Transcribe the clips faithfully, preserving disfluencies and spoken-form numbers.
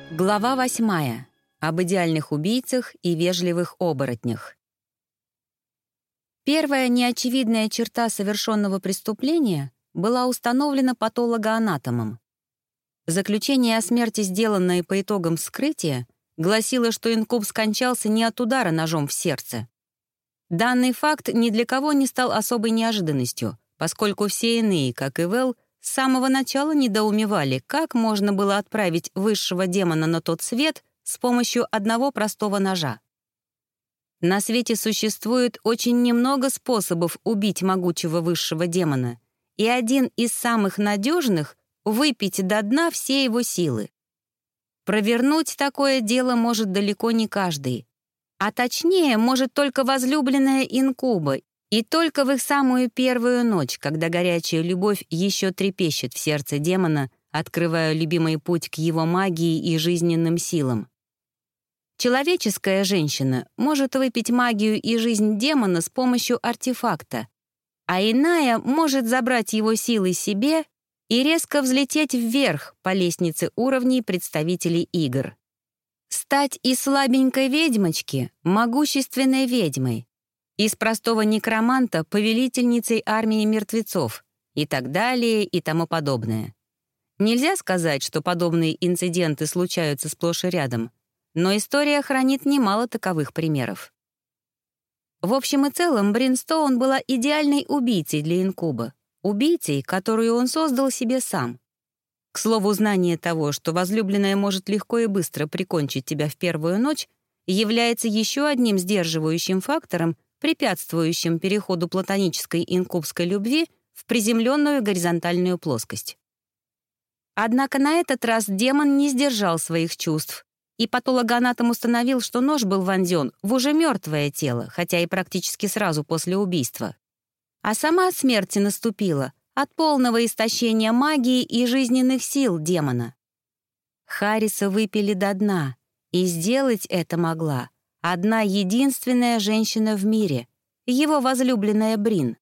Глава восьмая. Об идеальных убийцах и вежливых оборотнях. Первая неочевидная черта совершенного преступления была установлена патологоанатомом. Заключение о смерти, сделанное по итогам вскрытия, гласило, что инкуб скончался не от удара ножом в сердце. Данный факт ни для кого не стал особой неожиданностью, поскольку все иные, как и Вэл, с самого начала недоумевали, как можно было отправить высшего демона на тот свет с помощью одного простого ножа. На свете существует очень немного способов убить могучего высшего демона, и один из самых надежных — выпить до дна все его силы. Провернуть такое дело может далеко не каждый, а точнее может только возлюбленная инкуба, и только в их самую первую ночь, когда горячая любовь еще трепещет в сердце демона, открывая любимый путь к его магии и жизненным силам. Человеческая женщина может выпить магию и жизнь демона с помощью артефакта, а иная может забрать его силы себе и резко взлететь вверх по лестнице уровней представителей игр. Стать из слабенькой ведьмочки могущественной ведьмой, из простого некроманта повелительницей армии мертвецов и так далее и тому подобное. Нельзя сказать, что подобные инциденты случаются сплошь и рядом, но история хранит немало таковых примеров. В общем и целом, Брин Стоун была идеальной убийцей для инкуба, убийцей, которую он создал себе сам. К слову, знание того, что возлюбленная может легко и быстро прикончить тебя в первую ночь, является еще одним сдерживающим фактором, препятствующим переходу платонической инкубской любви в приземленную горизонтальную плоскость. Однако на этот раз демон не сдержал своих чувств, и патологоанатом установил, что нож был вонзен в уже мертвое тело, хотя и практически сразу после убийства. А сама смерть наступила от полного истощения магии и жизненных сил демона. Харриса выпили до дна, и сделать это могла одна единственная женщина в мире, его возлюбленная Брин.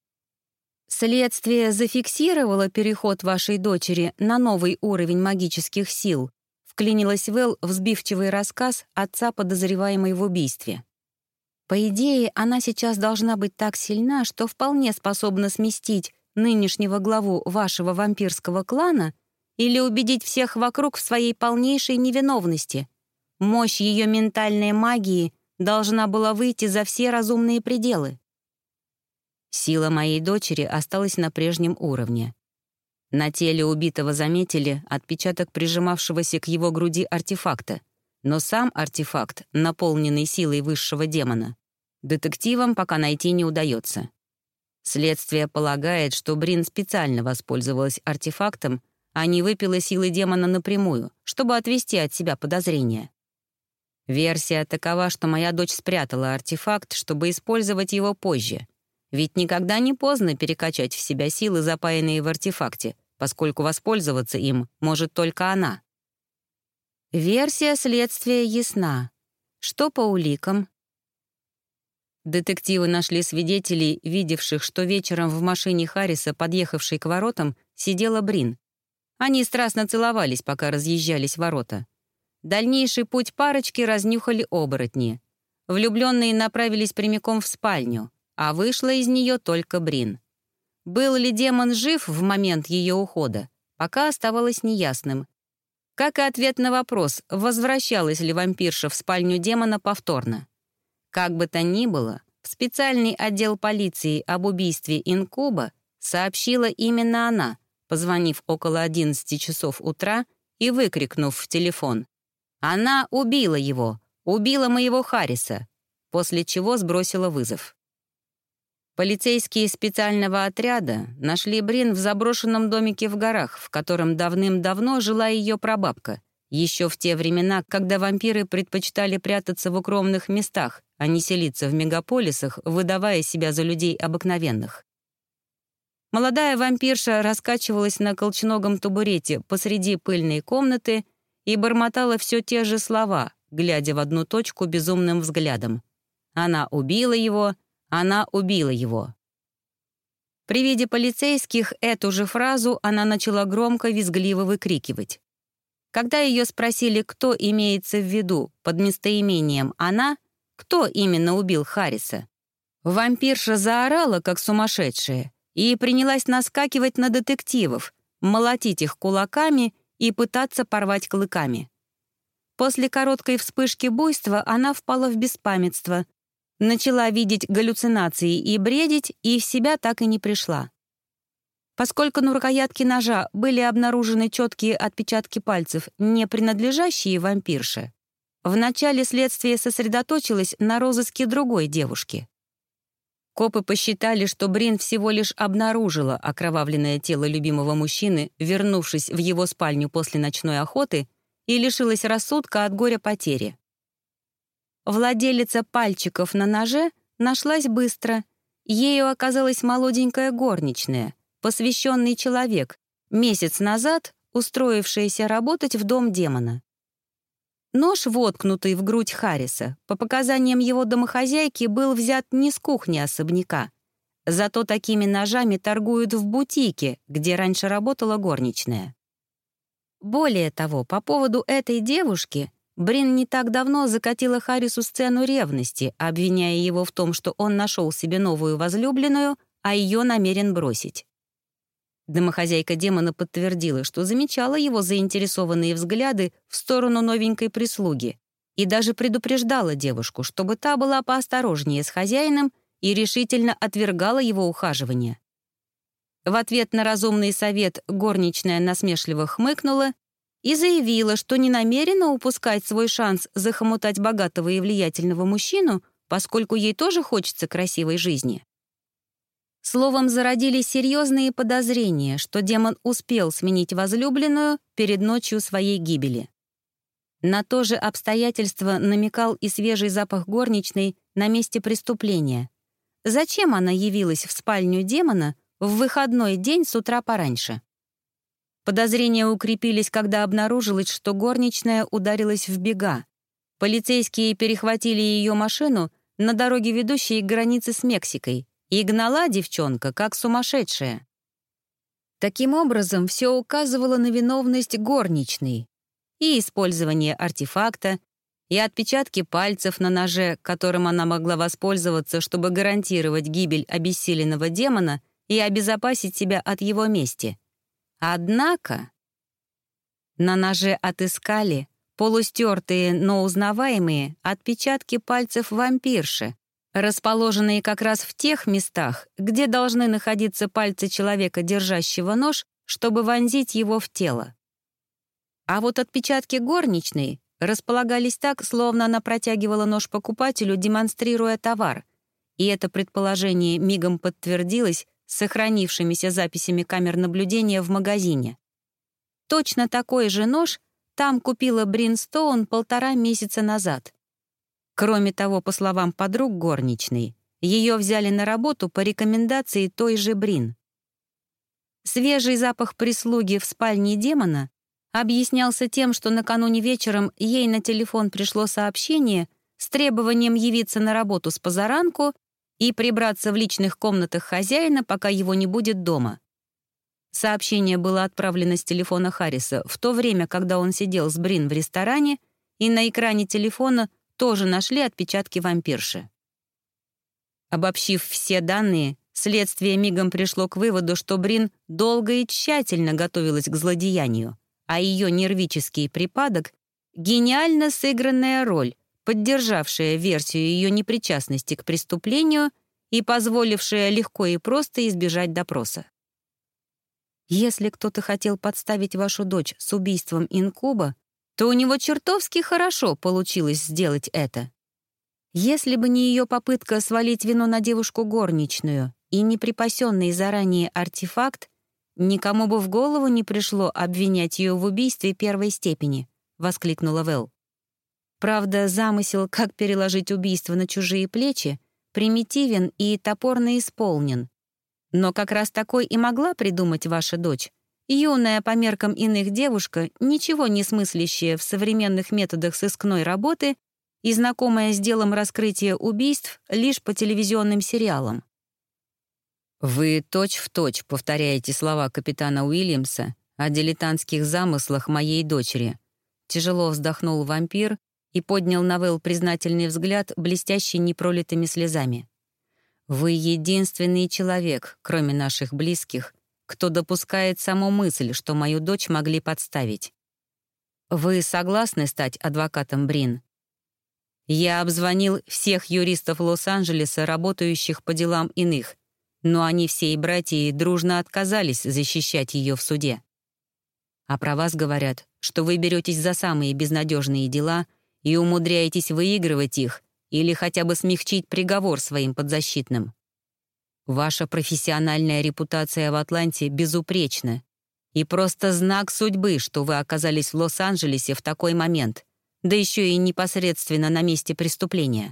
Следствие зафиксировало переход вашей дочери на новый уровень магических сил, вклинилась Вэл в сбивчивый рассказ отца, подозреваемой в убийстве. По идее, она сейчас должна быть так сильна, что вполне способна сместить нынешнего главу вашего вампирского клана или убедить всех вокруг в своей полнейшей невиновности. Мощь ее ментальной магии должна была выйти за все разумные пределы. Сила моей дочери осталась на прежнем уровне. На теле убитого заметили отпечаток прижимавшегося к его груди артефакта, но сам артефакт, наполненный силой высшего демона, детективам пока найти не удается. Следствие полагает, что Брин специально воспользовалась артефактом, а не выпила силы демона напрямую, чтобы отвести от себя подозрения. Версия такова, что моя дочь спрятала артефакт, чтобы использовать его позже. Ведь никогда не поздно перекачать в себя силы, запаянные в артефакте, поскольку воспользоваться им может только она. Версия следствия ясна. Что по уликам? Детективы нашли свидетелей, видевших, что вечером в машине Харриса, подъехавшей к воротам, сидела Брин. Они страстно целовались, пока разъезжались ворота. Дальнейший путь парочки разнюхали оборотни. Влюбленные направились прямиком в спальню, а вышла из нее только Брин. Был ли демон жив в момент ее ухода, пока оставалось неясным. Как и ответ на вопрос, возвращалась ли вампирша в спальню демона повторно. Как бы то ни было, в специальный отдел полиции об убийстве инкуба сообщила именно она, позвонив около одиннадцати часов утра и выкрикнув в телефон: «Она убила его, убила моего Харриса», после чего сбросила вызов. Полицейские специального отряда нашли Брин в заброшенном домике в горах, в котором давным-давно жила ее прабабка, еще в те времена, когда вампиры предпочитали прятаться в укромных местах, а не селиться в мегаполисах, выдавая себя за людей обыкновенных. Молодая вампирша раскачивалась на колченогом табурете посреди пыльной комнаты и бормотала все те же слова, глядя в одну точку безумным взглядом. Она убила его, она убила его. При виде полицейских эту же фразу она начала громко визгливо выкрикивать. Когда ее спросили, кто имеется в виду под местоимением «она», кто именно убил Харриса, вампирша заорала, как сумасшедшая, и принялась наскакивать на детективов, молотить их кулаками и пытаться порвать клыками. После короткой вспышки буйства она впала в беспамятство, начала видеть галлюцинации и бредить, и в себя так и не пришла. Поскольку на рукоятке ножа были обнаружены четкие отпечатки пальцев, не принадлежащие вампирше, вначале следствие сосредоточилось на розыске другой девушки. Копы посчитали, что Брин всего лишь обнаружила окровавленное тело любимого мужчины, вернувшись в его спальню после ночной охоты, и лишилась рассудка от горя потери. Владелица пальчиков на ноже нашлась быстро. Ею оказалась молоденькая горничная, посвященный человек, месяц назад устроившаяся работать в дом демона. Нож, воткнутый в грудь Харриса, по показаниям его домохозяйки, был взят не с кухни особняка. Зато такими ножами торгуют в бутике, где раньше работала горничная. Более того, по поводу этой девушки Брин не так давно закатила Харрису сцену ревности, обвиняя его в том, что он нашел себе новую возлюбленную, а ее намерен бросить. Домохозяйка демона подтвердила, что замечала его заинтересованные взгляды в сторону новенькой прислуги и даже предупреждала девушку, чтобы та была поосторожнее с хозяином и решительно отвергала его ухаживание. В ответ на разумный совет горничная насмешливо хмыкнула и заявила, что не намерена упускать свой шанс захомутать богатого и влиятельного мужчину, поскольку ей тоже хочется красивой жизни. Словом, зародились серьезные подозрения, что демон успел сменить возлюбленную перед ночью своей гибели. На то же обстоятельство намекал и свежий запах горничной на месте преступления. Зачем она явилась в спальню демона в выходной день с утра пораньше? Подозрения укрепились, когда обнаружилось, что горничная ударилась в бега. Полицейские перехватили ее машину на дороге, ведущей к границе с Мексикой, и гнала девчонка, как сумасшедшая. Таким образом, все указывало на виновность горничной. И использование артефакта, и отпечатки пальцев на ноже, которым она могла воспользоваться, чтобы гарантировать гибель обессиленного демона и обезопасить себя от его мести. Однако на ноже отыскали полустертые, но узнаваемые отпечатки пальцев вампирши, расположенные как раз в тех местах, где должны находиться пальцы человека, держащего нож, чтобы вонзить его в тело. А вот отпечатки горничной располагались так, словно она протягивала нож покупателю, демонстрируя товар, и это предположение мигом подтвердилось сохранившимися записями камер наблюдения в магазине. Точно такой же нож там купила Брин Стоун полтора месяца назад. Кроме того, по словам подруг горничной, ее взяли на работу по рекомендации той же Брин. Свежий запах прислуги в спальне демона объяснялся тем, что накануне вечером ей на телефон пришло сообщение с требованием явиться на работу с позаранку и прибраться в личных комнатах хозяина, пока его не будет дома. Сообщение было отправлено с телефона Харриса в то время, когда он сидел с Брин в ресторане, и на экране телефона тоже нашли отпечатки вампирши. Обобщив все данные, следствие мигом пришло к выводу, что Брин долго и тщательно готовилась к злодеянию, а ее нервический припадок — гениально сыгранная роль, поддержавшая версию ее непричастности к преступлению и позволившая легко и просто избежать допроса. Если кто-то хотел подставить вашу дочь с убийством инкуба, то у него чертовски хорошо получилось сделать это. Если бы не ее попытка свалить вину на девушку горничную и не припасенный заранее артефакт, никому бы в голову не пришло обвинять ее в убийстве первой степени, — воскликнула Вэл. Правда, замысел, как переложить убийство на чужие плечи, примитивен и топорно исполнен. Но как раз такой и могла придумать ваша дочь, юная по меркам иных девушка, ничего не смыслящая в современных методах сыскной работы и знакомая с делом раскрытия убийств лишь по телевизионным сериалам. Вы точь-в-точь повторяете слова капитана Уильямса о дилетантских замыслах моей дочери, Тяжело вздохнул вампир и поднял на Вэл признательный взгляд, блестящий непролитыми слезами. «Вы единственный человек, кроме наших близких, кто допускает саму мысль, что мою дочь могли подставить. Вы согласны стать адвокатом Брин?» Я обзвонил всех юристов Лос-Анджелеса, работающих по делам иных, но они всей братьей дружно отказались защищать ее в суде. А про вас говорят, что вы беретесь за самые безнадежные дела и умудряетесь выигрывать их или хотя бы смягчить приговор своим подзащитным. Ваша профессиональная репутация в Атланте безупречна, и просто знак судьбы, что вы оказались в Лос-Анджелесе в такой момент, да еще и непосредственно на месте преступления.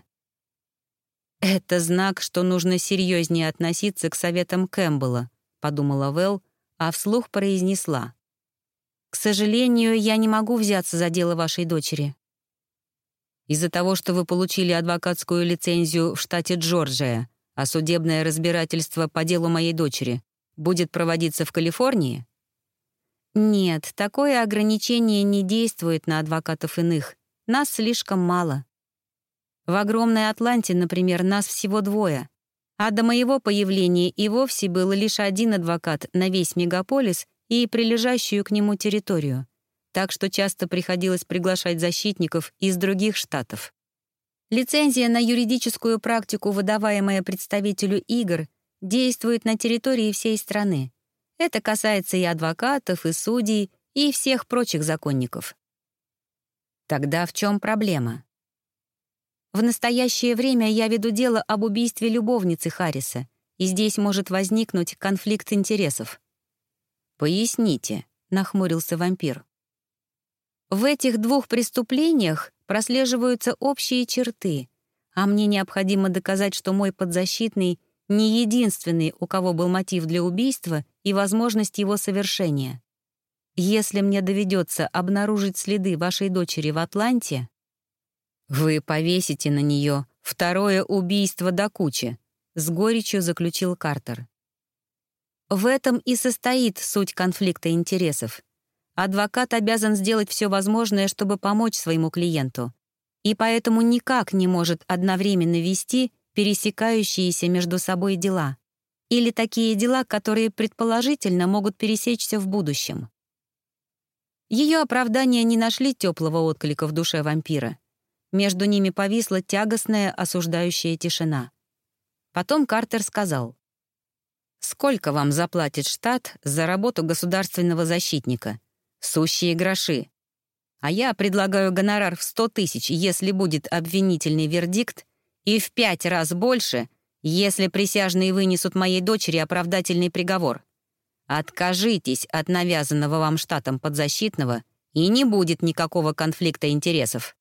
«Это знак, что нужно серьезнее относиться к советам Кэмпбелла», — подумала Вэл, а вслух произнесла. «К сожалению, я не могу взяться за дело вашей дочери». «Из-за того, что вы получили адвокатскую лицензию в штате Джорджия, а судебное разбирательство по делу моей дочери будет проводиться в Калифорнии?» «Нет, такое ограничение не действует на адвокатов иных. Нас слишком мало. В огромной Атланте, например, нас всего двое, а до моего появления и вовсе был лишь один адвокат на весь мегаполис и прилежащую к нему территорию, так что часто приходилось приглашать защитников из других штатов. Лицензия на юридическую практику, выдаваемая представителю игр, действует на территории всей страны. Это касается и адвокатов, и судей, и всех прочих законников. Тогда в чем проблема? В настоящее время я веду дело об убийстве любовницы Харриса, и здесь может возникнуть конфликт интересов. «Поясните», — нахмурился вампир. «В этих двух преступлениях прослеживаются общие черты, а мне необходимо доказать, что мой подзащитный не единственный, у кого был мотив для убийства и возможность его совершения. Если мне доведется обнаружить следы вашей дочери в Атланте, вы повесите на нее второе убийство до кучи», — с горечью заключил Картер. В этом и состоит суть конфликта интересов. Адвокат обязан сделать все возможное, чтобы помочь своему клиенту, и поэтому никак не может одновременно вести пересекающиеся между собой дела или такие дела, которые предположительно могут пересечься в будущем. Ее оправдания не нашли теплого отклика в душе вампира. Между ними повисла тягостная осуждающая тишина. Потом Картер сказал: «Сколько вам заплатит штат за работу государственного защитника? Сущие гроши. А я предлагаю гонорар в сто тысяч, если будет обвинительный вердикт, и в пять раз больше, если присяжные вынесут моей дочери оправдательный приговор. Откажитесь от навязанного вам штатом подзащитного, и не будет никакого конфликта интересов».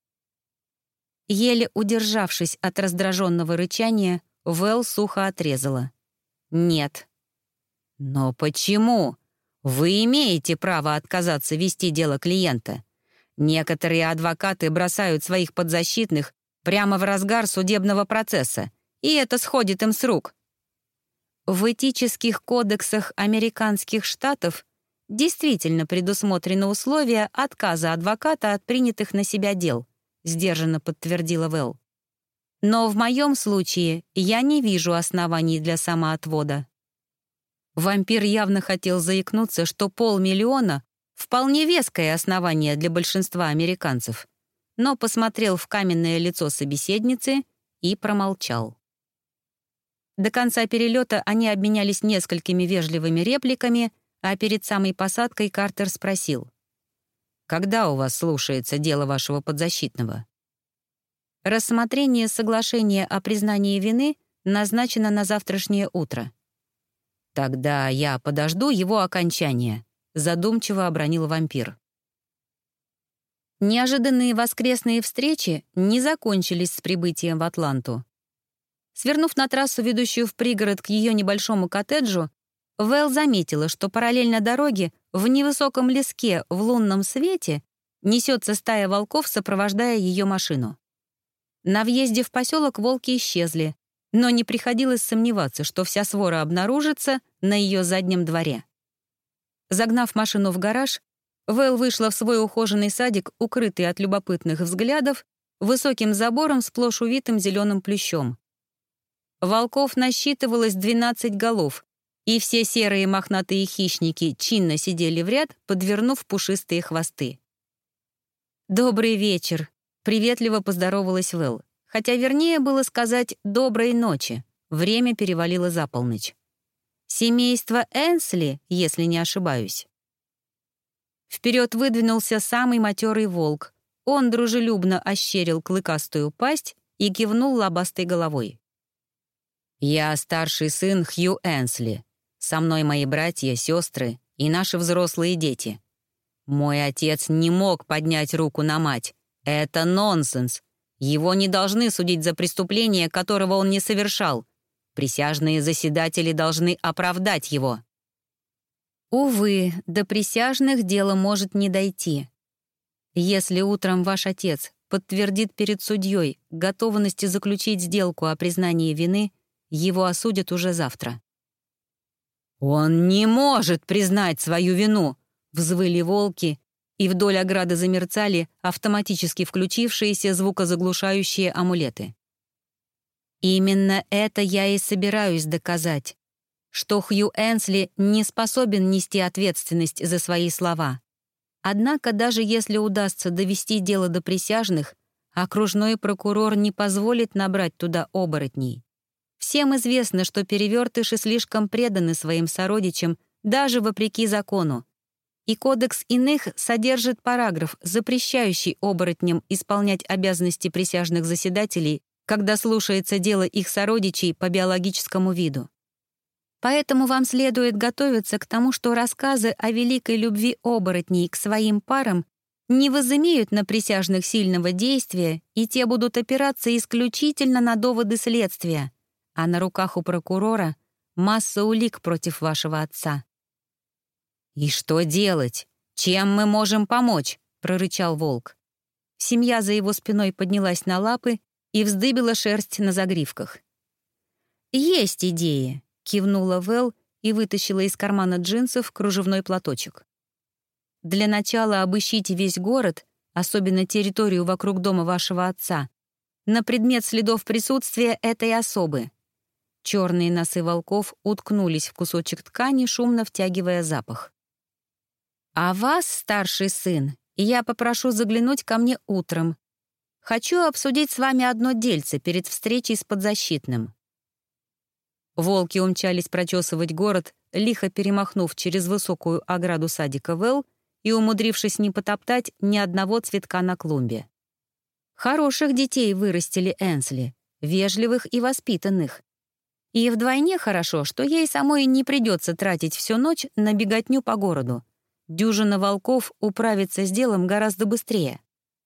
Еле удержавшись от раздраженного рычания, Вэл сухо отрезала: «Нет». «Но почему? Вы имеете право отказаться вести дело клиента. Некоторые адвокаты бросают своих подзащитных прямо в разгар судебного процесса, и это сходит им с рук». В этических кодексах американских штатов действительно предусмотрено условие отказа адвоката от принятых на себя дел, сдержанно подтвердила Вэл. Но в моем случае я не вижу оснований для самоотвода. Вампир явно хотел заикнуться, что полмиллиона — вполне веское основание для большинства американцев, но посмотрел в каменное лицо собеседницы и промолчал. До конца перелета они обменялись несколькими вежливыми репликами, а перед самой посадкой Картер спросил: «Когда у вас слушается дело вашего подзащитного?» «Рассмотрение соглашения о признании вины назначено на завтрашнее утро». «Тогда я подожду его окончания», — задумчиво обронил вампир. Неожиданные воскресные встречи не закончились с прибытием в Атланту. Свернув на трассу, ведущую в пригород к ее небольшому коттеджу, Вэл заметила, что параллельно дороге, в невысоком леске в лунном свете, несется стая волков, сопровождая ее машину. На въезде в поселок волки исчезли, но не приходилось сомневаться, что вся свора обнаружится на ее заднем дворе. Загнав машину в гараж, Вэл вышла в свой ухоженный садик, укрытый от любопытных взглядов, высоким забором, сплошь увитым зеленым плющом. Волков насчитывалось двенадцать голов, и все серые мохнатые хищники чинно сидели в ряд, подвернув пушистые хвосты. «Добрый вечер», — приветливо поздоровалась Вэл, хотя вернее было сказать «доброй ночи». Время перевалило за полночь. «Семейство Энсли, если не ошибаюсь». Вперед выдвинулся самый матерый волк. Он дружелюбно ощерил клыкастую пасть и кивнул лобастой головой. «Я старший сын Хью Энсли. Со мной мои братья, сестры и наши взрослые дети. Мой отец не мог поднять руку на мать. Это нонсенс. Его не должны судить за преступление, которого он не совершал. Присяжные заседатели должны оправдать его». Увы, до присяжных дело может не дойти. Если утром ваш отец подтвердит перед судьей готовность заключить сделку о признании вины, его осудят уже завтра. «Он не может признать свою вину!» — взвыли волки, и вдоль ограды замерцали автоматически включившиеся звукозаглушающие амулеты. Именно это я и собираюсь доказать, что Хью Энсли не способен нести ответственность за свои слова. Однако даже если удастся довести дело до присяжных, окружной прокурор не позволит набрать туда оборотней. Всем известно, что перевертыши слишком преданы своим сородичам, даже вопреки закону. И кодекс иных содержит параграф, запрещающий оборотням исполнять обязанности присяжных заседателей, когда слушается дело их сородичей по биологическому виду. Поэтому вам следует готовиться к тому, что рассказы о великой любви оборотней к своим парам не возымеют на присяжных сильного действия, и те будут опираться исключительно на доводы следствия, а на руках у прокурора масса улик против вашего отца. «И что делать? Чем мы можем помочь?» — прорычал волк. Семья за его спиной поднялась на лапы и вздыбила шерсть на загривках. «Есть идеи», — кивнула Вэл и вытащила из кармана джинсов кружевной платочек. «Для начала обыщите весь город, особенно территорию вокруг дома вашего отца, на предмет следов присутствия этой особы». Черные носы волков уткнулись в кусочек ткани, шумно втягивая запах. «А вас, старший сын, я попрошу заглянуть ко мне утром. Хочу обсудить с вами одно дельце перед встречей с подзащитным». Волки умчались прочесывать город, лихо перемахнув через высокую ограду садика Вэл и умудрившись не потоптать ни одного цветка на клумбе. Хороших детей вырастили Энсли, вежливых и воспитанных. И вдвойне хорошо, что ей самой не придется тратить всю ночь на беготню по городу. Дюжина волков управится с делом гораздо быстрее.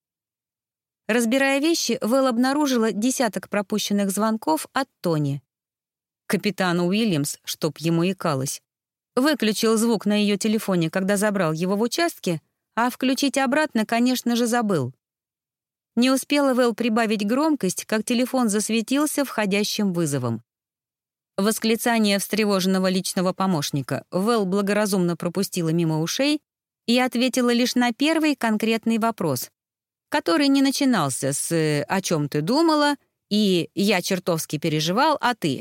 Разбирая вещи, Вэл обнаружила десяток пропущенных звонков от Тони. Капитан Уильямс, чтоб ему икалось, выключил звук на ее телефоне, когда забрал его в участке, а включить обратно, конечно же, забыл. Не успела Вэл прибавить громкость, как телефон засветился входящим вызовом. Восклицание встревоженного личного помощника Вэл благоразумно пропустила мимо ушей и ответила лишь на первый конкретный вопрос, который не начинался с «о чем ты думала?» и «я чертовски переживал, а ты?»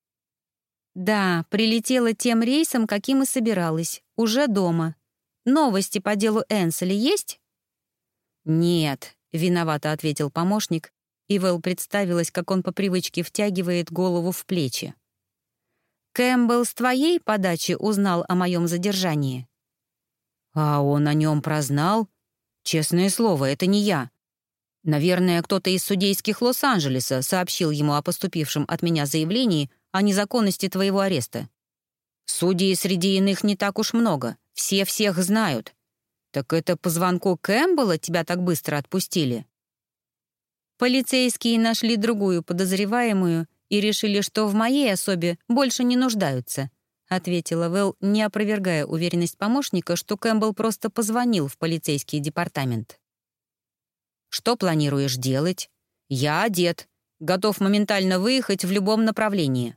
«Да, прилетела тем рейсом, каким и собиралась, уже дома. Новости по делу Энсли есть?» «Нет», — виновато ответил помощник, и Вэл представилась, как он по привычке втягивает голову в плечи. «Кэмпбелл с твоей подачи узнал о моем задержании?» «А он о нем прознал? Честное слово, это не я. Наверное, кто-то из судейских Лос-Анджелеса сообщил ему о поступившем от меня заявлении о незаконности твоего ареста. Судей среди иных не так уж много, все всех знают. Так это по звонку Кэмпбелла тебя так быстро отпустили?» Полицейские нашли другую подозреваемую и решили, что в моей особе больше не нуждаются, ответила Вэл, не опровергая уверенность помощника, что Кэмпбелл просто позвонил в полицейский департамент. «Что планируешь делать? Я одет, готов моментально выехать в любом направлении».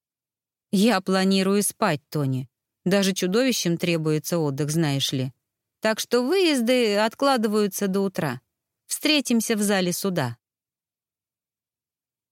«Я планирую спать, Тони. Даже чудовищам требуется отдых, знаешь ли. Так что выезды откладываются до утра. Встретимся в зале суда».